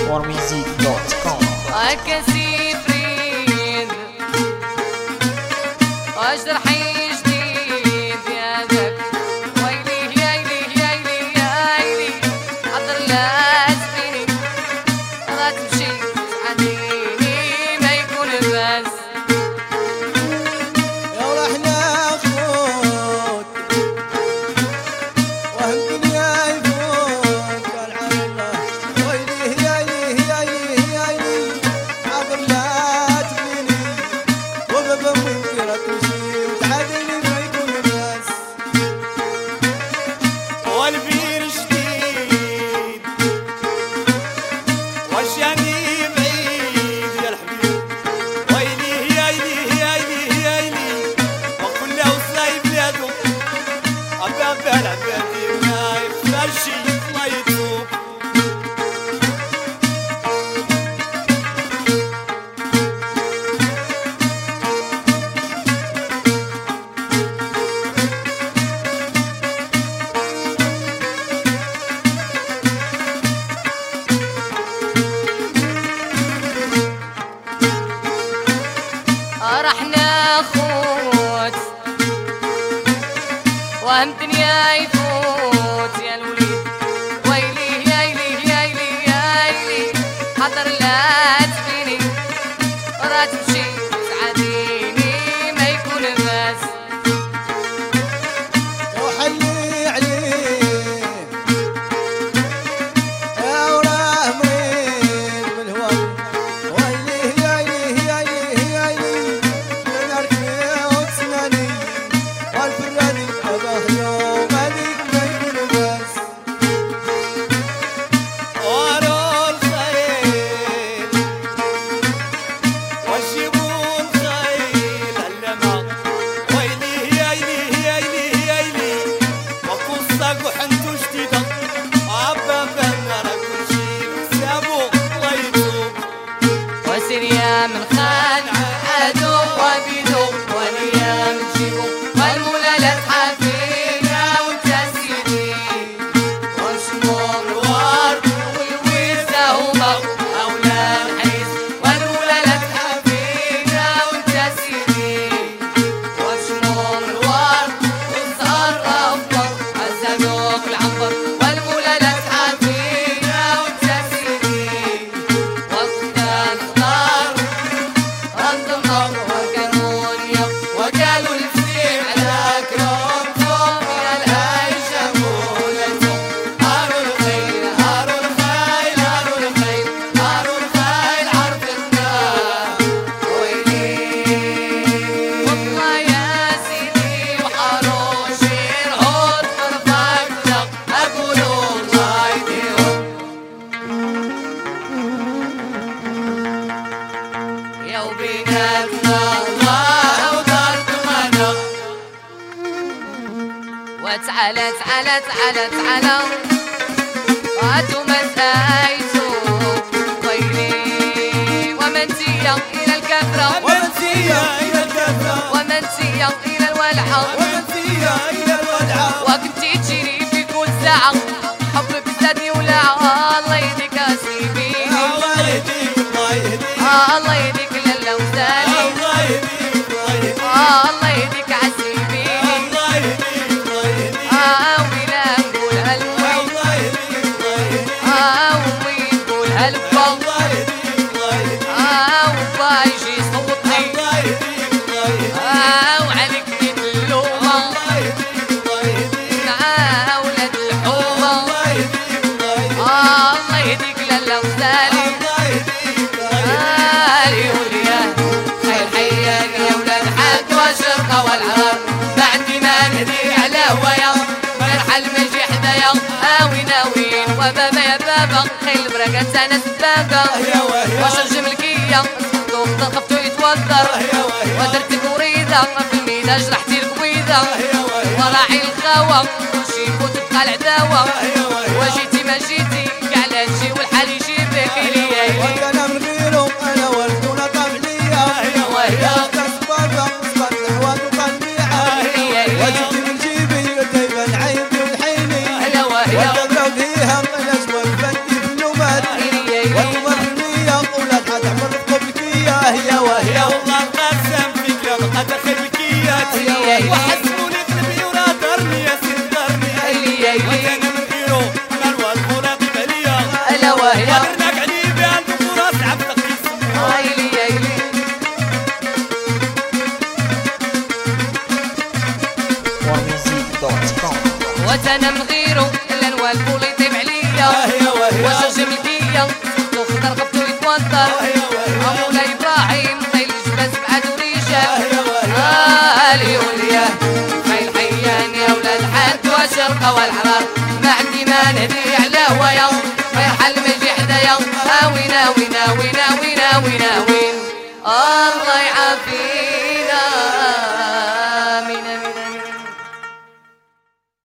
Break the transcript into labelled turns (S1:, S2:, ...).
S1: warmusic.com.
S2: أكاسي فريد وجرحي جديد يا ذاك ويلي يا يلي يا يلي يا يلي حضر لا تبيني راه تمشي تعديني ما يكون بس
S3: يا ورحنا خوت وهم الدنيا يفوت العالم ويلي يا يلي يا يلي يا يلي عبر لا تبيني وبابا منكرة تمشي وتعادلني ما يكون الناس
S4: والبير جديد وجاني بعيد يا الحبيب ويلي يا يلي يا يلي يا يلي وكل وصاي بلادو أبابا العبادي ما يخسرش ما يتوب
S2: رحنا خوت وهم دنيا يفوت يا الوليد ويلي يا يلي يا يلي يا يلي حضر لا تبيني راه تمشي تعاديني ما يكون بس
S3: وحلي عليه يا وراه مريض بالهوى ويلي يا يلي يا يلي يا يلي من أركبي وتسناني والفراني أباه يوم هذيك ما يكون بس
S4: وارو الخيل وجيبوا الخيل علما ويلي يا يلي يا يلي يا يلي وقصة وحنتو جديدة عبابا راه كلشي بحسابو الله يتوب
S2: وسير يا من خان عدو وبيدو والايام تجيبو والمولى لا تحافينا وانت سيدي ونشمو الورد والويزة هما اولاد حيس والمولى لا تحافينا وانت سيدي ونشمو الورد والزهر افضل عزانوك العنبر والمولى لا تحافينا وانت سيدي وقتها نختار رد النار وكانونيا وقالوا الفسيح على كرامتهم يا العايشة مولتهم هاروا الخيل هاروا الخيل هاروا الخيل هاروا الخيل عرفتنا ويلي والله يا سيدي وحاروا شير عود فرفقنا أقولوا الله يديهم يا وبيناتنا الله ودارت منا وتعالى تعالى تعالى تعالى هاتوا مسايتو ويلي ومنتيا إلى الكفرة
S4: ومنسية إلى الكفرة
S2: ومنتيا إلى الولعة
S4: ومنسية إلى الودعة
S2: وكنتي تجري في كل ساعة حبك زادني ولعة الله يهديك يا سيدي
S4: الله يهديك الله يهديك
S2: الله يهديك لالا وسالي
S4: الله يهديك الله يهديك
S2: الله يهديك عسيبي
S4: الله يهديك الله يهديك
S2: ويلا نقولها لوي
S4: الله يهديك الله يهديك
S2: ومي نقولها لبا
S4: الله يهديك الله يهديك
S2: وبا يجي يصوتني
S4: الله يهديك الله يهديك
S2: وعليك بيت اللومة
S4: الله يهديك الله يهديك
S2: مع ولاد الحومة
S4: الله يهديك الله يهديك
S2: الله يهديك لالا وسالي
S4: الله يهديك الله يهديك
S2: هالي ولياه خير حياك يا ولاد حد والشرقة والعرار ما عندي ما نهدي على هوايا مرحل مجي حدايا وين وين وبابا يا بابا خيل بركات انا سباقة
S4: يا وهي
S2: وشرج ملكية صندوق خفتو يتوتر
S4: يا وهي
S2: ودرت مريضة في المينا جرحتي القويدة
S4: يا وهي
S2: وراعي الخاوة وشيك وتبقى العداوة
S4: يا وهي
S2: وجيتي ما جيتي كاع لا تجي والحال يجيبك ليا
S3: وكان من غيره أنا والكونة طبيعية
S4: يا وهي
S3: كسبانة صبر الحواد وقنيعة وجدت من جيبي تيبان عيبي والحيني والقبر فيها الأسود بدي في النوبات
S2: هوايا وشوش ملكية تخضر قبطو يتوتر مولاي إبراهيم طيل جباس بعد وريشة اليوليا خيل حيان يا ولاد حد والشرقة والحرار ما عندي ما نهدي على هوايا ويرحل مجي حدايا وين وين وين وين وين وين الله يعافيك